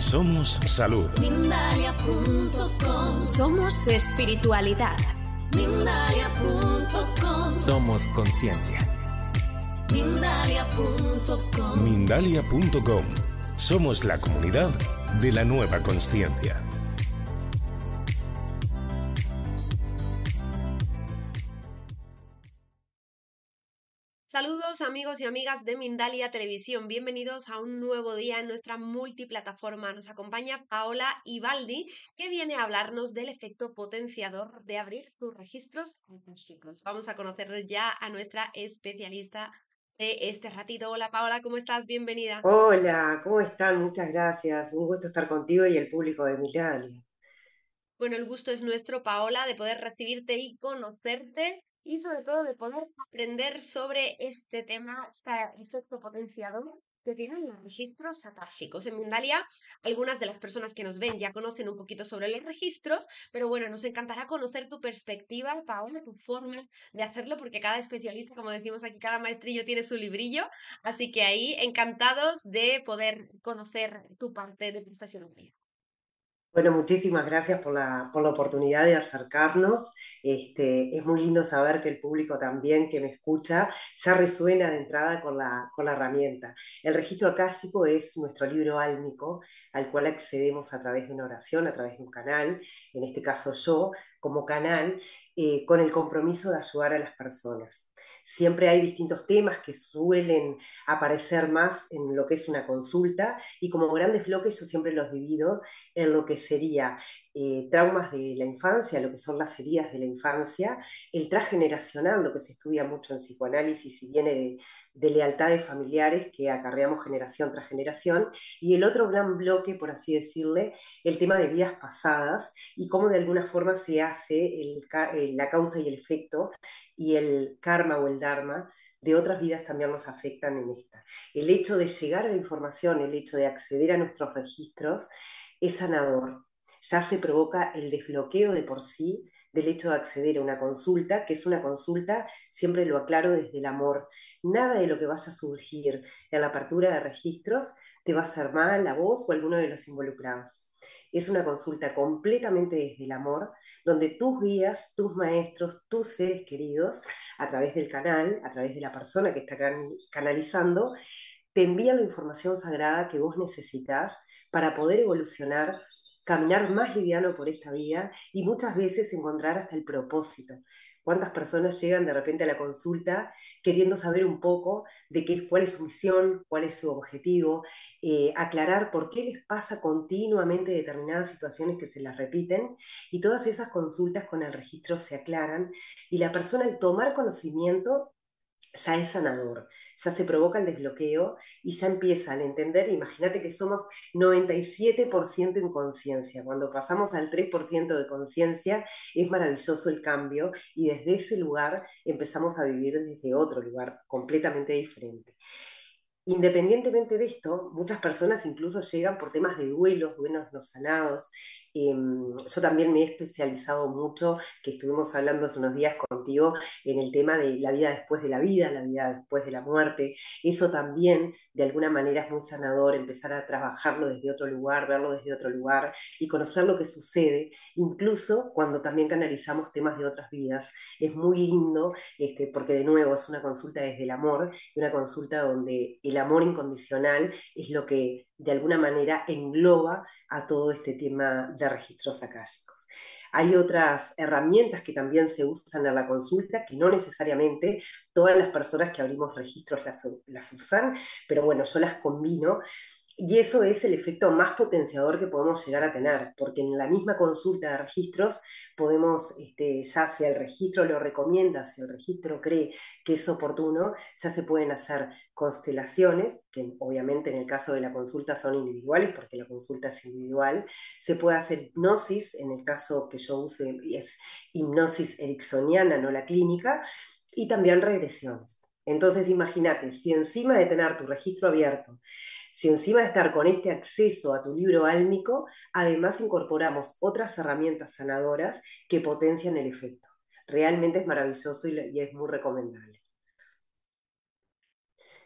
Somos salud. Mindalia.com. Somos espiritualidad. Mindalia.com. Somos conciencia. Mindalia.com. Mindalia.com. Somos la comunidad de la nueva consciencia. Saludos amigos y amigas de Mindalia Televisión, bienvenidos a un nuevo día en nuestra multiplataforma. Nos acompaña Paola Ibaldi, que viene a hablarnos del efecto potenciador de abrir tus registros akáshicos. Vamos a conocer ya a nuestra especialista de este ratito. Hola Paola, ¿cómo estás? Bienvenida. Hola, ¿cómo están? Muchas gracias. Un gusto estar contigo y el público de Mindalia. Bueno, el gusto es nuestro, Paola, de poder recibirte y conocerte y sobre todo de poder aprender sobre este tema, este efecto potenciador que tienen los registros akáshicos. En Mindalia, algunas de las personas que nos ven ya conocen un poquito sobre los registros, pero bueno, nos encantará conocer tu perspectiva, Paola, tu forma de hacerlo, porque cada especialista, como decimos aquí, cada maestrillo tiene su librillo, así que ahí encantados de poder conocer tu parte de profesionalidad. Bueno, muchísimas gracias por la oportunidad de acercarnos. Es muy lindo saber que el público también que me escucha ya resuena de entrada con la herramienta. El registro akáshico es nuestro libro álmico al cual accedemos a través de una oración, a través de un canal, en este caso yo como canal, con el compromiso de ayudar a las personas. Siempre hay distintos temas que suelen aparecer más en lo que es una consulta y como grandes bloques yo siempre los divido en lo que sería traumas de la infancia, lo que son las heridas de la infancia, el transgeneracional, lo que se estudia mucho en psicoanálisis y viene de lealtades familiares que acarreamos generación tras generación, y el otro gran bloque, por así decirle, el tema de vidas pasadas y cómo de alguna forma se hace la causa y el efecto y el karma o el dharma de otras vidas también nos afectan en esta. El hecho de llegar a la información, el hecho de acceder a nuestros registros es sanador. Ya se provoca el desbloqueo de por sí del hecho de acceder a una consulta, que es una consulta, siempre lo aclaro, desde el amor. Nada de lo que vaya a surgir en la apertura de registros te va a hacer mal a vos o a alguno de los involucrados. Es una consulta completamente desde el amor, donde tus guías, tus maestros, tus seres queridos, a través del canal, a través de la persona que está canalizando, te envían la información sagrada que vos necesitas para poder evolucionar, caminar más liviano por esta vida y muchas veces encontrar hasta el propósito. ¿Cuántas personas llegan de repente a la consulta queriendo saber un poco de cuál es su misión, cuál es su objetivo, aclarar por qué les pasa continuamente determinadas situaciones que se las repiten? Y todas esas consultas con el registro se aclaran y la persona al tomar conocimiento ya es sanador, ya se provoca el desbloqueo y ya empiezan a entender. Imagínate que somos 97% en conciencia. Cuando pasamos al 3% de conciencia es maravilloso el cambio y desde ese lugar empezamos a vivir desde otro lugar completamente diferente. Independientemente de esto, muchas personas incluso llegan por temas de duelos no sanados. Yo también me he especializado mucho, que estuvimos hablando hace unos días contigo, en el tema de la vida después de la vida, la vida después de la muerte. Eso también, de alguna manera, es muy sanador, empezar a trabajarlo desde otro lugar, verlo desde otro lugar y conocer lo que sucede, incluso cuando también canalizamos temas de otras vidas. Es muy lindo, porque de nuevo es una consulta desde el amor, una consulta donde el amor incondicional es lo que de alguna manera engloba a todo este tema de registros akáshicos. Hay otras herramientas que también se usan en la consulta, que no necesariamente todas las personas que abrimos registros las usan, pero bueno, yo las combino. Y eso es el efecto más potenciador que podemos llegar a tener, porque en la misma consulta de registros podemos, ya si el registro lo recomienda, si el registro cree que es oportuno, ya se pueden hacer constelaciones, que obviamente en el caso de la consulta son individuales, porque la consulta es individual. Se puede hacer hipnosis, en el caso que yo use es hipnosis ericksoniana, no la clínica, y también regresiones. Entonces imagínate, si encima de tener tu registro abierto, si encima de estar con este acceso a tu libro álmico, además incorporamos otras herramientas sanadoras que potencian el efecto. Realmente es maravilloso y es muy recomendable.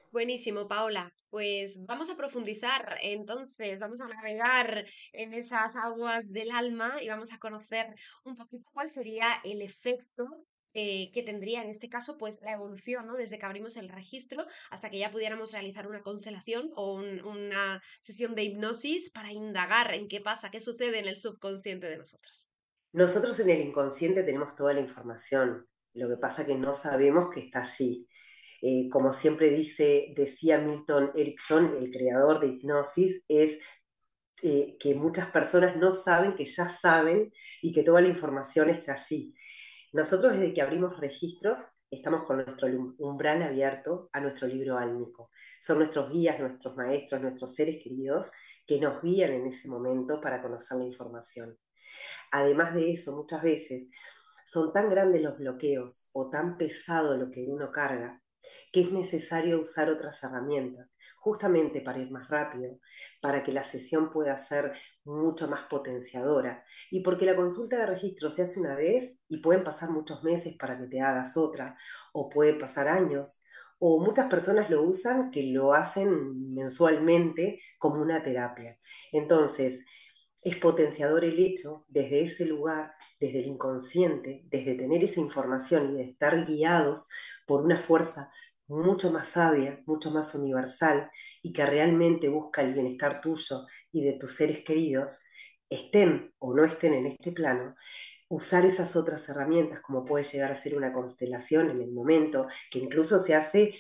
Buenísimo, Paola. Pues vamos a profundizar, entonces, vamos a navegar en esas aguas del alma y vamos a conocer un poquito cuál sería el efecto que tendría en este caso, pues la evolución, ¿no? Desde que abrimos el registro hasta que ya pudiéramos realizar una constelación o una sesión de hipnosis para indagar en qué pasa, qué sucede en el subconsciente de nosotros. Nosotros en el inconsciente tenemos toda la información, lo que pasa que no sabemos que está allí. Como siempre decía Milton Erickson, el creador de hipnosis, es que muchas personas no saben que ya saben y que toda la información está allí. Nosotros desde que abrimos registros estamos con nuestro umbral abierto a nuestro libro álmico. Son nuestros guías, nuestros maestros, nuestros seres queridos que nos guían en ese momento para conocer la información. Además de eso, muchas veces son tan grandes los bloqueos o tan pesado lo que uno carga que es necesario usar otras herramientas, justamente para ir más rápido, para que la sesión pueda ser mucho más potenciadora y porque la consulta de registro se hace una vez y pueden pasar muchos meses para que te hagas otra o puede pasar años. O muchas personas lo usan que lo hacen mensualmente como una terapia. Entonces, es potenciador el hecho, desde ese lugar, desde el inconsciente, desde tener esa información y de estar guiados por una fuerza mucho más sabia, mucho más universal y que realmente busca el bienestar tuyo y de tus seres queridos, estén o no estén en este plano, usar esas otras herramientas como puede llegar a ser una constelación en el momento, que incluso se hace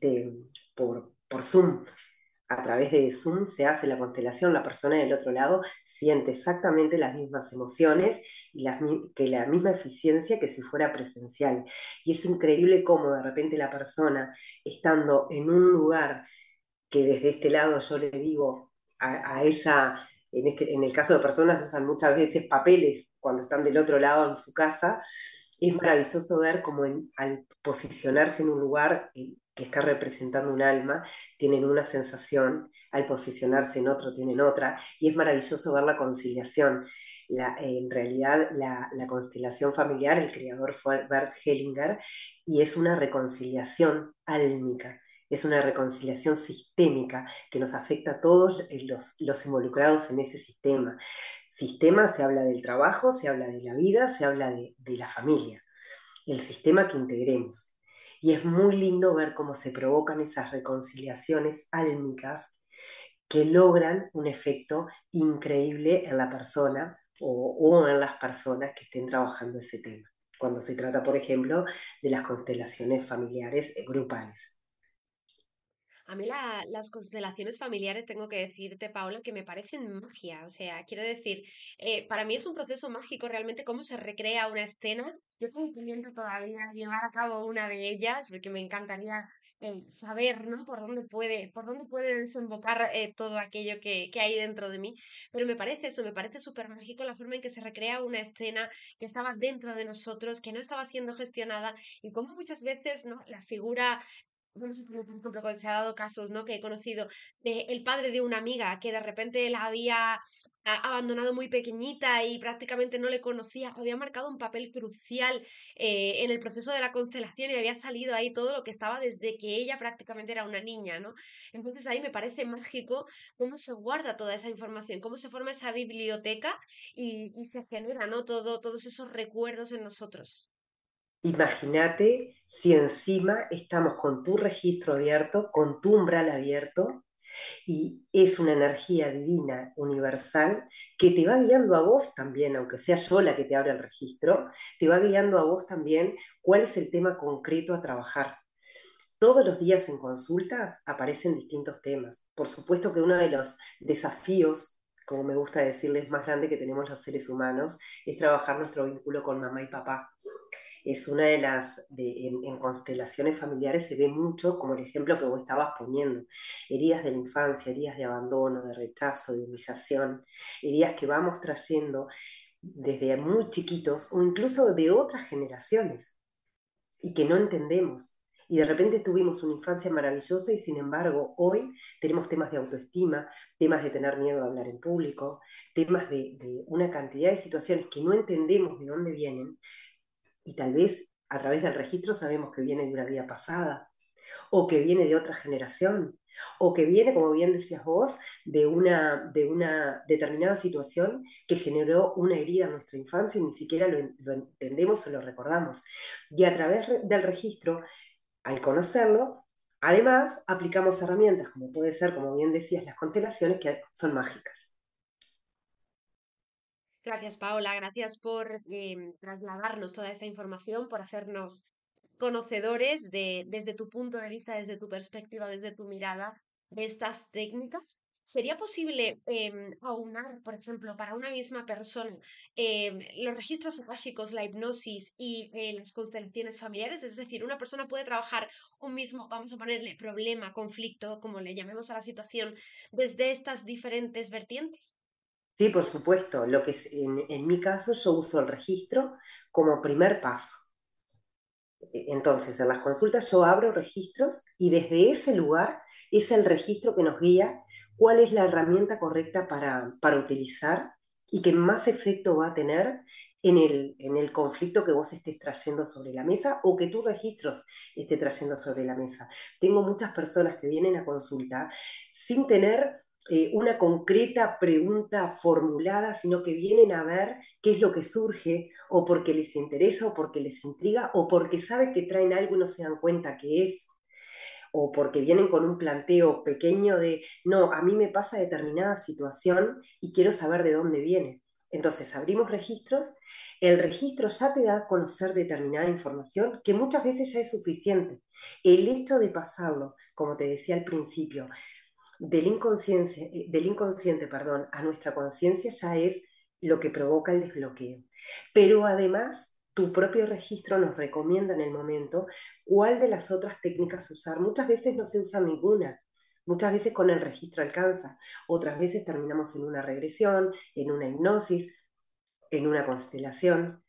por Zoom, a través de Zoom se hace la constelación, la persona del otro lado siente exactamente las mismas emociones y que la misma eficiencia que si fuera presencial. Y es increíble cómo de repente la persona, estando en un lugar que desde este lado yo le digo a esa, en el caso de personas usan muchas veces papeles cuando están del otro lado en su casa, es maravilloso ver cómo al posicionarse en un lugar que está representando un alma, tienen una sensación, al posicionarse en otro tienen otra, y es maravilloso ver la conciliación. En realidad, la constelación familiar, el creador fue Bert Hellinger, y es una reconciliación álmica, es una reconciliación sistémica que nos afecta a todos los involucrados en ese sistema. Sistema se habla del trabajo, se habla de la vida, se habla de la familia, el sistema que integremos. Y es muy lindo ver cómo se provocan esas reconciliaciones álmicas que logran un efecto increíble en la persona o en las personas que estén trabajando ese tema. Cuando se trata, por ejemplo, de las constelaciones familiares grupales. A mí las constelaciones familiares, tengo que decirte, Paula, que me parecen magia. O sea, quiero decir, para mí es un proceso mágico realmente cómo se recrea una escena. Yo estoy pendiente todavía llevar a cabo una de ellas, porque me encantaría saber, ¿no? Por dónde puede desembocar todo aquello que hay dentro de mí. Pero me parece eso, me parece súper mágico la forma en que se recrea una escena que estaba dentro de nosotros, que no estaba siendo gestionada, y cómo muchas veces, ¿no? La figura, vamos a poner, por ejemplo, que se ha dado casos, ¿no? Que he conocido de el padre de una amiga que de repente la había abandonado muy pequeñita y prácticamente no le conocía, había marcado un papel crucial en el proceso de la constelación y había salido ahí todo lo que estaba desde que ella prácticamente era una niña, ¿no? Entonces ahí me parece mágico cómo se guarda toda esa información, cómo se forma esa biblioteca y se genera, ¿no? Todos esos recuerdos en nosotros. Imagínate si encima estamos con tu registro abierto, con tu umbral abierto, y es una energía divina, universal, que te va guiando a vos también, aunque sea yo la que te abra el registro, te va guiando a vos también cuál es el tema concreto a trabajar. Todos los días en consultas aparecen distintos temas. Por supuesto que uno de los desafíos, como me gusta decirles, más grande que tenemos los seres humanos, es trabajar nuestro vínculo con mamá y papá. Es una de en constelaciones familiares se ve mucho, como el ejemplo que vos estabas poniendo, heridas de la infancia, heridas de abandono, de rechazo, de humillación, heridas que vamos trayendo desde muy chiquitos o incluso de otras generaciones y que no entendemos. Y de repente tuvimos una infancia maravillosa y sin embargo hoy tenemos temas de autoestima, temas de tener miedo de hablar en público, temas de una cantidad de situaciones que no entendemos de dónde vienen y tal vez a través del registro sabemos que viene de una vida pasada. o que viene de otra generación, o que viene, como bien decías vos, de una determinada situación que generó una herida en nuestra infancia y ni siquiera lo entendemos o lo recordamos. Y a través del registro, al conocerlo, además aplicamos herramientas, como puede ser, como bien decías, las constelaciones, que son mágicas. Gracias, Paola. Gracias por trasladarnos toda esta información, por hacernos conocedores desde tu punto de vista, desde tu perspectiva, desde tu mirada de estas técnicas. ¿Sería posible aunar, por ejemplo, para una misma persona los registros akáshicos, la hipnosis y las constelaciones familiares? Es decir, una persona puede trabajar un mismo, vamos a ponerle problema, conflicto, como le llamemos a la situación, desde estas diferentes vertientes. Sí, por supuesto. Lo que en mi caso, yo uso el registro como primer paso. Entonces, en las consultas yo abro registros y desde ese lugar es el registro que nos guía cuál es la herramienta correcta para utilizar y que más efecto va a tener en el conflicto que vos estés trayendo sobre la mesa o que tu registros esté trayendo sobre la mesa. Tengo muchas personas que vienen a consulta sin tener una concreta pregunta formulada, sino que vienen a ver qué es lo que surge, o porque les interesa, o porque les intriga, o porque saben que traen algo y no se dan cuenta qué es, o porque vienen con un planteo pequeño de, no, a mí me pasa determinada situación y quiero saber de dónde viene. Entonces abrimos registros, el registro ya te da a conocer determinada información que muchas veces ya es suficiente. El hecho de pasarlo, como te decía al principio, del inconsciente, perdón, a nuestra conciencia ya es lo que provoca el desbloqueo. Pero además, tu propio registro nos recomienda en el momento cuál de las otras técnicas usar. Muchas veces no se usa ninguna. Muchas veces con el registro alcanza. Otras veces terminamos en una regresión, en una hipnosis, en una constelación.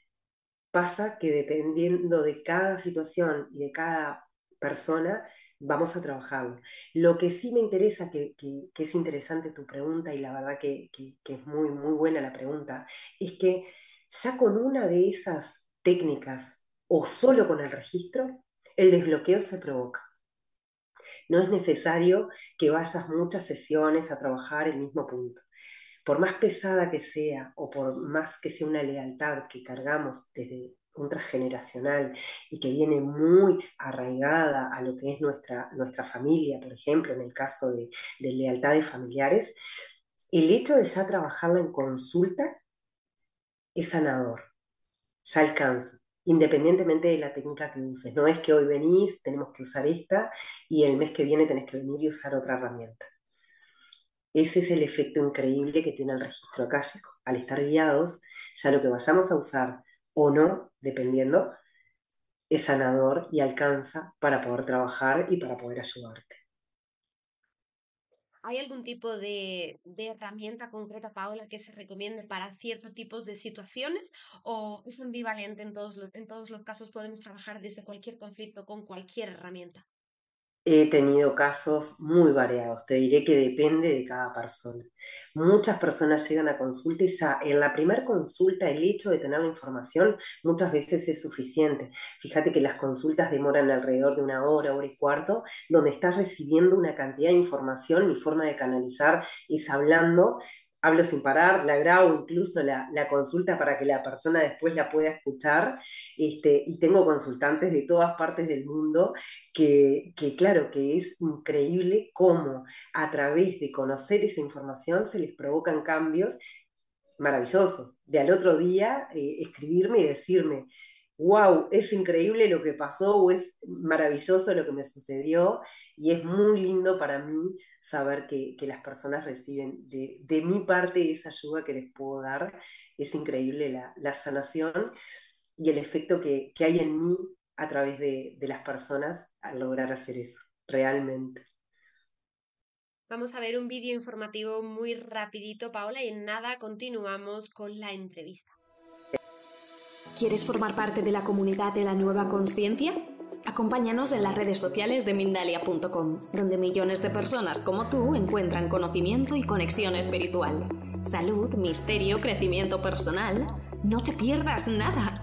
Pasa que dependiendo de cada situación y de cada persona, vamos a trabajarlo. Lo que sí me interesa, que es interesante tu pregunta, y la verdad que es muy, muy buena la pregunta, es que ya con una de esas técnicas o solo con el registro, el desbloqueo se provoca. No es necesario que vayas muchas sesiones a trabajar el mismo punto. Por más pesada que sea, o por más que sea una lealtad que cargamos desde un transgeneracional y que viene muy arraigada a lo que es nuestra familia, por ejemplo, en el caso de lealtades familiares, el hecho de ya trabajarla en consulta es sanador, ya alcanza, independientemente de la técnica que uses. No es que hoy venís, tenemos que usar esta, y el mes que viene tenés que venir y usar otra herramienta. Ese es el efecto increíble que tiene el registro akáshico. Al estar guiados, ya lo que vayamos a usar o no, dependiendo, es sanador y alcanza para poder trabajar y para poder ayudarte. ¿Hay algún tipo de herramienta concreta, Paola, que se recomiende para ciertos tipos de situaciones o es ambivalente en todos los casos podemos trabajar desde cualquier conflicto con cualquier herramienta? He tenido casos muy variados, te diré que depende de cada persona. Muchas personas llegan a consulta y ya en la primera consulta el hecho de tener la información muchas veces es suficiente. Fíjate que las consultas demoran alrededor de una hora, hora y cuarto, donde estás recibiendo una cantidad de información. Mi forma de canalizar es hablando. Hablo sin parar, la grabo incluso la consulta para que la persona después la pueda escuchar, y tengo consultantes de todas partes del mundo claro, que es increíble cómo a través de conocer esa información se les provocan cambios maravillosos. De al otro día escribirme y decirme, wow, es increíble lo que pasó o es maravilloso lo que me sucedió, y es muy lindo para mí saber que las personas reciben de mi parte esa ayuda que les puedo dar. Es increíble la sanación y el efecto que hay en mí a través de las personas al lograr hacer eso, realmente. Vamos a ver un vídeo informativo muy rapidito, Paola, y en nada continuamos con la entrevista. ¿Quieres formar parte de la comunidad de la nueva consciencia? Acompáñanos en las redes sociales de Mindalia.com, donde millones de personas como tú encuentran conocimiento y conexión espiritual. Salud, misterio, crecimiento personal. No te pierdas nada.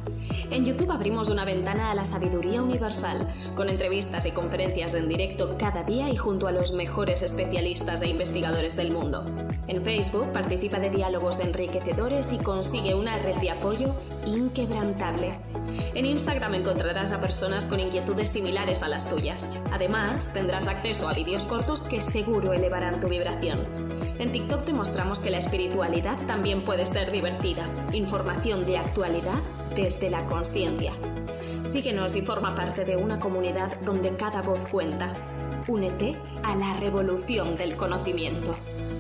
En YouTube abrimos una ventana a la sabiduría universal, con entrevistas y conferencias en directo cada día y junto a los mejores especialistas e investigadores del mundo. En Facebook participa de diálogos enriquecedores y consigue una red de apoyo inquebrantable. En Instagram encontrarás a personas con inquietudes similares a las tuyas. Además, tendrás acceso a vídeos cortos que seguro elevarán tu vibración. En TikTok te mostramos que la espiritualidad también puede ser divertida. Información de actualidad desde la conciencia. Síguenos y forma parte de una comunidad donde cada voz cuenta. Únete a la revolución del conocimiento.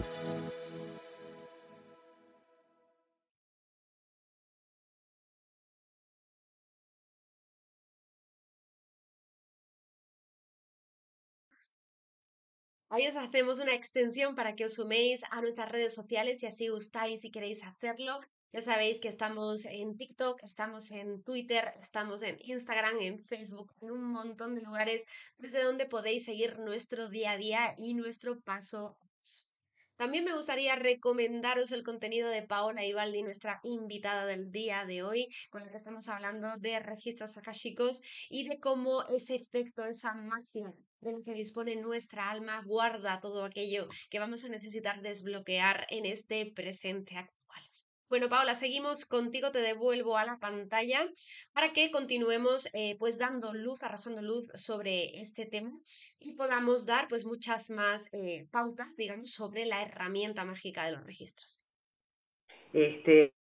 Ahí os hacemos una extensión para que os suméis a nuestras redes sociales si así gustáis y queréis hacerlo. Ya sabéis que estamos en TikTok, estamos en Twitter, estamos en Instagram, en Facebook, en un montón de lugares desde donde podéis seguir nuestro día a día y nuestro paso a paso. También me gustaría recomendaros el contenido de Paola Ibaldi, nuestra invitada del día de hoy, con la que estamos hablando de registros akashicos y de cómo ese efecto, esa magia de la que dispone nuestra alma, guarda todo aquello que vamos a necesitar desbloquear en este presente actual. Bueno, Paola, seguimos contigo, te devuelvo a la pantalla para que continuemos pues dando luz, arrojando luz sobre este tema y podamos dar pues muchas más pautas, digamos, sobre la herramienta mágica de los registros. Este,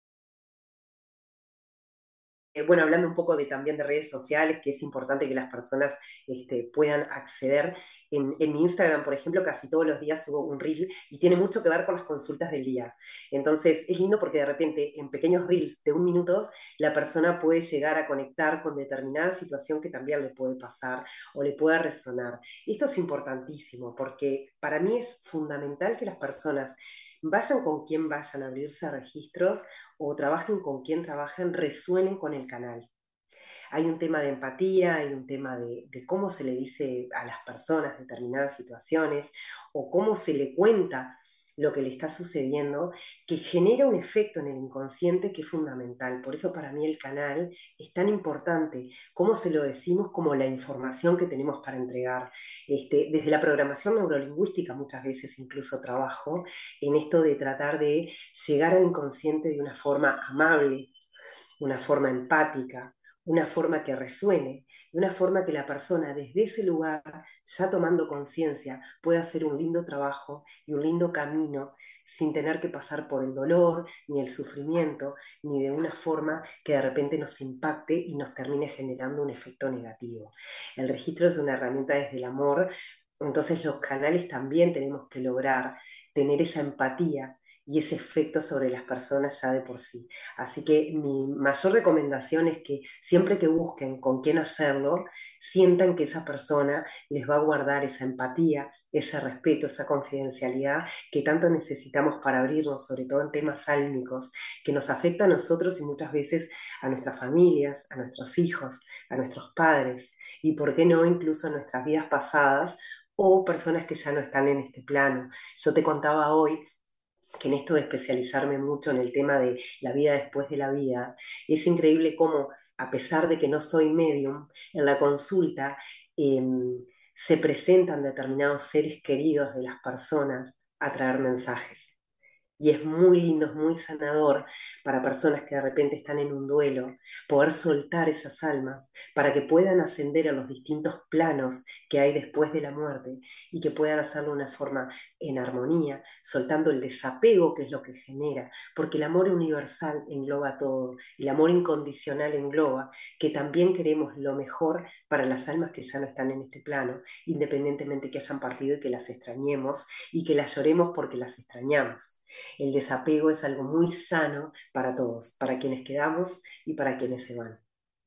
bueno, hablando un poco también de redes sociales, que es importante que las personas puedan acceder. En mi Instagram, por ejemplo, casi todos los días subo un reel y tiene mucho que ver con las consultas del día. Entonces, es lindo porque de repente en pequeños reels de 1 minuto la persona puede llegar a conectar con determinada situación que también le puede pasar o le pueda resonar. Y esto es importantísimo porque para mí es fundamental que las personas vayan con quien vayan a abrirse registros o trabajen con quien trabajen, resuenen con el canal. Hay un tema de empatía, hay un tema de cómo se le dice a las personas determinadas situaciones o cómo se le cuenta lo que le está sucediendo, que genera un efecto en el inconsciente que es fundamental. Por eso para mí el canal es tan importante, cómo se lo decimos, como la información que tenemos para entregar. Desde la programación neurolingüística muchas veces incluso trabajo en esto de tratar de llegar al inconsciente de una forma amable, una forma empática, una forma que resuene, y una forma que la persona desde ese lugar, ya tomando conciencia, pueda hacer un lindo trabajo y un lindo camino sin tener que pasar por el dolor, ni el sufrimiento, ni de una forma que de repente nos impacte y nos termine generando un efecto negativo. El registro es una herramienta desde el amor, entonces los canales también tenemos que lograr tener esa empatía y ese efecto sobre las personas ya de por sí. Así que mi mayor recomendación es que siempre que busquen con quién hacerlo, sientan que esa persona les va a guardar esa empatía, ese respeto, esa confidencialidad que tanto necesitamos para abrirnos, sobre todo en temas álmicos, que nos afecta a nosotros y muchas veces a nuestras familias, a nuestros hijos, a nuestros padres y, por qué no, incluso a nuestras vidas pasadas o personas que ya no están en este plano. Yo te contaba hoy que en esto de especializarme mucho en el tema de la vida después de la vida, es increíble cómo, a pesar de que no soy medium, en la consulta eh, se presentan determinados seres queridos de las personas a traer mensajes. Y es muy lindo, es muy sanador para personas que de repente están en un duelo, poder soltar esas almas para que puedan ascender a los distintos planos que hay después de la muerte y que puedan hacerlo de una forma en armonía, soltando el desapego que es lo que genera, porque el amor universal engloba todo, el amor incondicional engloba que también queremos lo mejor para las almas que ya no están en este plano, independientemente que hayan partido y que las extrañemos y que las lloremos porque las extrañamos. El desapego es algo muy sano para todos, para quienes quedamos y para quienes se van.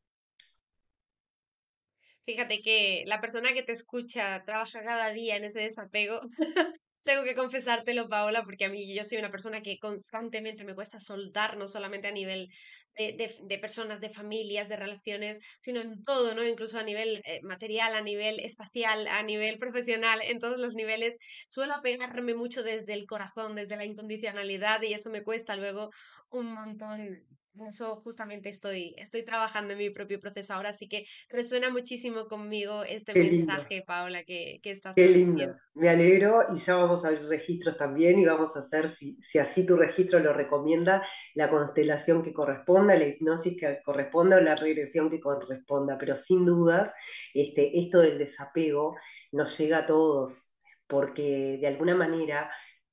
Fíjate que la persona que te escucha trabaja cada día en ese desapego. Tengo que confesártelo, Paola, porque a mí yo soy una persona que constantemente me cuesta soltar, no solamente a nivel de personas, de familias, de relaciones, sino en todo, ¿no? Incluso a nivel material, a nivel espacial, a nivel profesional, en todos los niveles. Suelo apegarme mucho desde el corazón, desde la incondicionalidad, y eso me cuesta luego un montón En eso justamente estoy trabajando en mi propio proceso ahora, así que resuena muchísimo conmigo este Qué lindo. mensaje, Paola, que estás Qué lindo, transmitiendo. me alegro y ya vamos a abrir registros también y vamos a hacer, si así tu registro lo recomienda, la constelación que corresponda, la hipnosis que corresponda o la regresión que corresponda, pero sin dudas, esto del desapego nos llega a todos, porque de alguna manera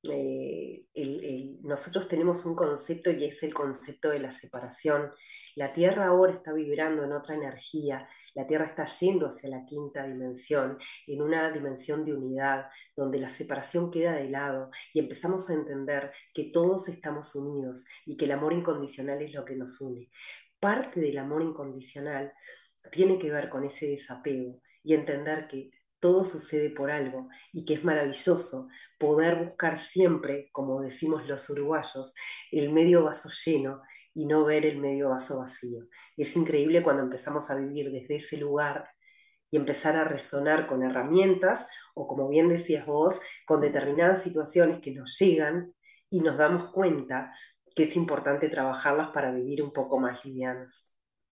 nosotros tenemos un concepto y es el concepto de la separación. La Tierra ahora está vibrando en otra energía, la Tierra está yendo hacia la quinta dimensión en una dimensión de unidad, donde la separación queda de lado y empezamos a entender que todos estamos unidos y que el amor incondicional es lo que nos une. Parte del amor incondicional tiene que ver con ese desapego y entender que todo sucede por algo y que es maravilloso poder buscar siempre, como decimos los uruguayos, el medio vaso lleno y no ver el medio vaso vacío. Es increíble cuando empezamos a vivir desde ese lugar y empezar a resonar con herramientas o, como bien decías vos, con determinadas situaciones que nos llegan y nos damos cuenta que es importante trabajarlas para vivir un poco más livianos.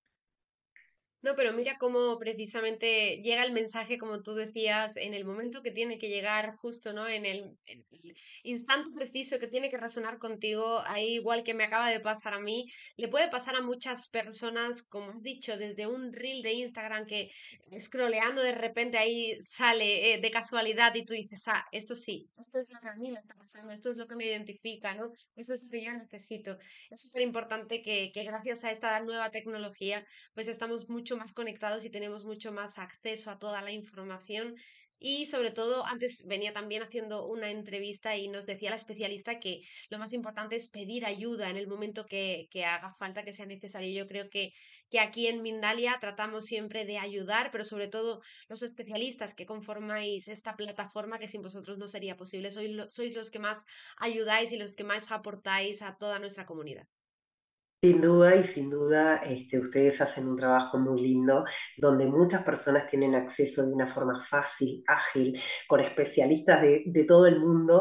No, pero mira cómo precisamente llega el mensaje, como tú decías, en el momento que tiene que llegar, justo, ¿no? En el instante preciso que tiene que resonar contigo, ahí igual que me acaba de pasar a mí, le puede pasar a muchas personas, como has dicho, desde un reel de Instagram que scrolleando de repente ahí sale de casualidad y tú dices, ah, esto sí, esto es lo que a mí me está pasando, esto es lo que me identifica, ¿no? Esto es lo que yo necesito. Es súper importante que gracias a esta nueva tecnología pues estamos mucho más conectados y tenemos mucho más acceso a toda la información. Y sobre todo, antes venía también haciendo una entrevista y nos decía la especialista que lo más importante es pedir ayuda en el momento que haga falta, que sea necesario. Yo creo que aquí en Mindalia tratamos siempre de ayudar, pero sobre todo los especialistas que conformáis esta plataforma, que sin vosotros no sería posible. Sois los que más ayudáis y los que más aportáis a toda nuestra comunidad. Sin duda y sin duda, ustedes hacen un trabajo muy lindo donde muchas personas tienen acceso de una forma fácil, ágil, con especialistas de todo el mundo,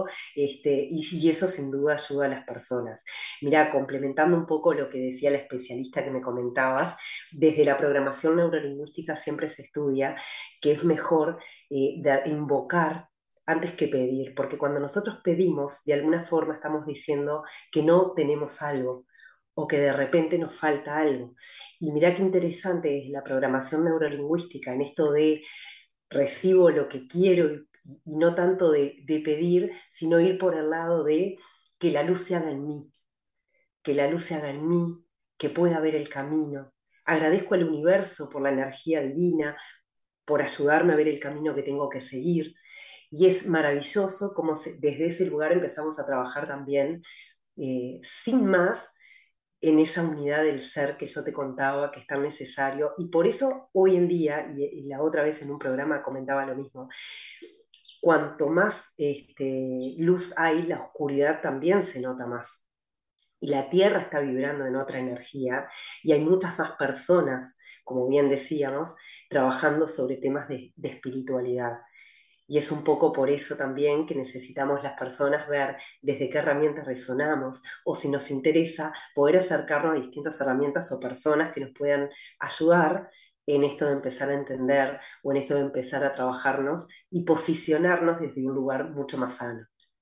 y eso sin duda ayuda a las personas. Mira, complementando un poco lo que decía la especialista que me comentabas, desde la programación neurolingüística siempre se estudia que es mejor invocar antes que pedir, porque cuando nosotros pedimos, de alguna forma estamos diciendo que no tenemos algo o que de repente nos falta algo. Y mirá qué interesante es la programación neurolingüística en esto de recibo lo que quiero y no tanto de pedir, sino ir por el lado de que la luz se haga en mí, que la luz se haga en mí, que pueda ver el camino. Agradezco al universo por la energía divina, por ayudarme a ver el camino que tengo que seguir. Y es maravilloso como desde ese lugar empezamos a trabajar también sin más en esa unidad del ser que yo te contaba que es tan necesario. Y por eso hoy en día, y la otra vez en un programa comentaba lo mismo, cuanto más luz hay, la oscuridad también se nota más. Y la Tierra está vibrando en otra energía y hay muchas más personas, como bien decíamos, trabajando sobre temas de espiritualidad. Y es un poco por eso también que necesitamos las personas ver desde qué herramientas resonamos o si nos interesa poder acercarnos a distintas herramientas o personas que nos puedan ayudar en esto de empezar a entender o en esto de empezar a trabajarnos y posicionarnos desde un lugar mucho más sano.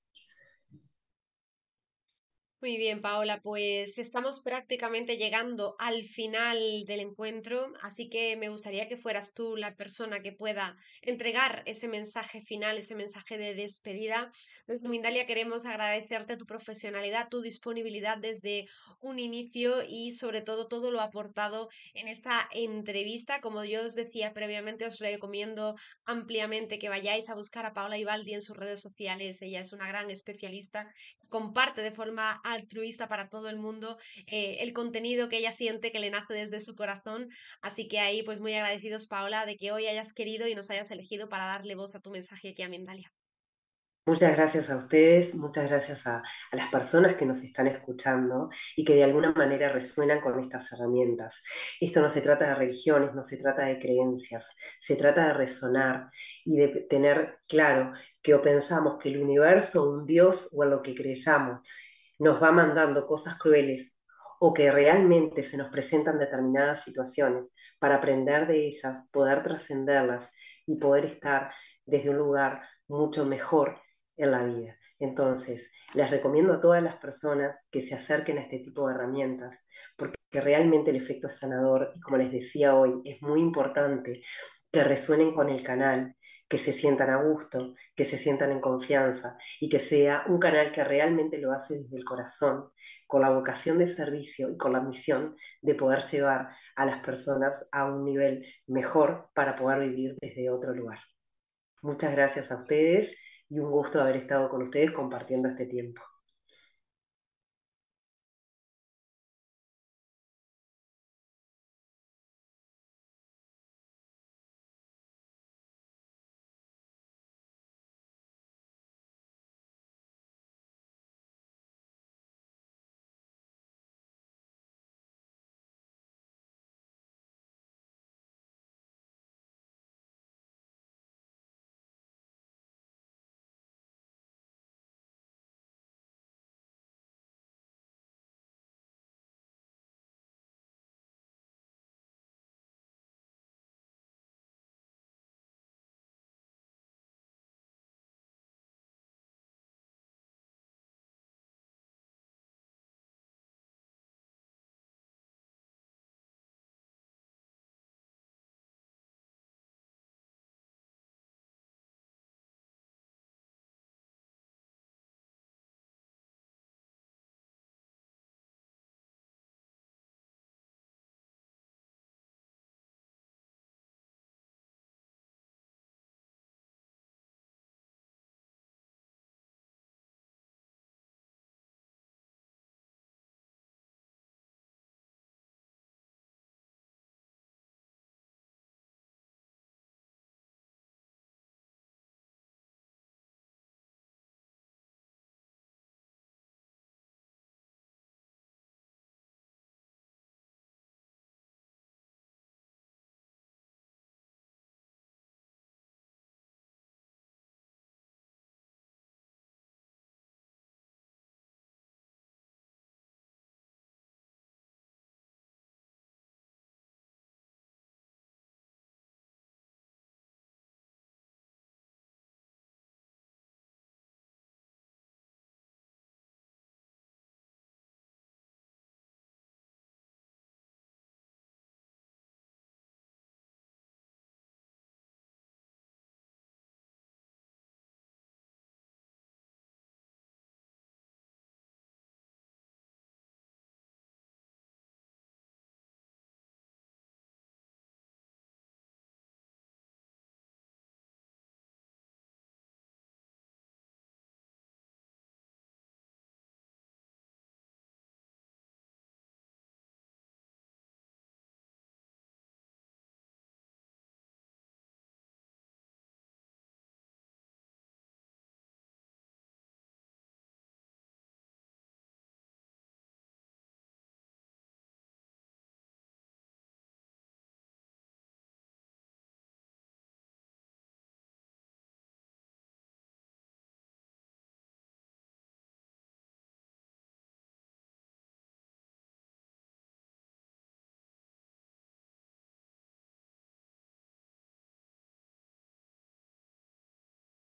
Muy bien, Paola, pues estamos prácticamente llegando al final del encuentro, así que me gustaría que fueras tú la persona que pueda entregar ese mensaje final, ese mensaje de despedida. Desde Mindalia queremos agradecerte tu profesionalidad, tu disponibilidad desde un inicio y sobre todo lo aportado en esta entrevista. Como yo os decía previamente, os recomiendo ampliamente que vayáis a buscar a Paola Ibaldi en sus redes sociales. Ella es una gran especialista, comparte de forma altruista para todo el mundo el contenido que ella siente que le nace desde su corazón. Así que ahí, pues muy agradecidos, Paola, de que hoy hayas querido y nos hayas elegido para darle voz a tu mensaje aquí a Mindalia. Muchas gracias a ustedes, muchas gracias a las personas que nos están escuchando y que de alguna manera resuenan con estas herramientas. Esto no se trata de religiones, no se trata de creencias, se trata de resonar y de tener claro que o pensamos que el universo, un Dios o en lo que creyamos, nos va mandando cosas crueles o que realmente se nos presentan determinadas situaciones para aprender de ellas, poder trascenderlas y poder estar desde un lugar mucho mejor en la vida. Entonces, les recomiendo a todas las personas que se acerquen a este tipo de herramientas, porque realmente el efecto es sanador y como les decía hoy, es muy importante que resuenen con el canal, que se sientan a gusto, que se sientan en confianza y que sea un canal que realmente lo hace desde el corazón, con la vocación de servicio y con la misión de poder llevar a las personas a un nivel mejor para poder vivir desde otro lugar. Muchas gracias a ustedes y un gusto haber estado con ustedes compartiendo este tiempo.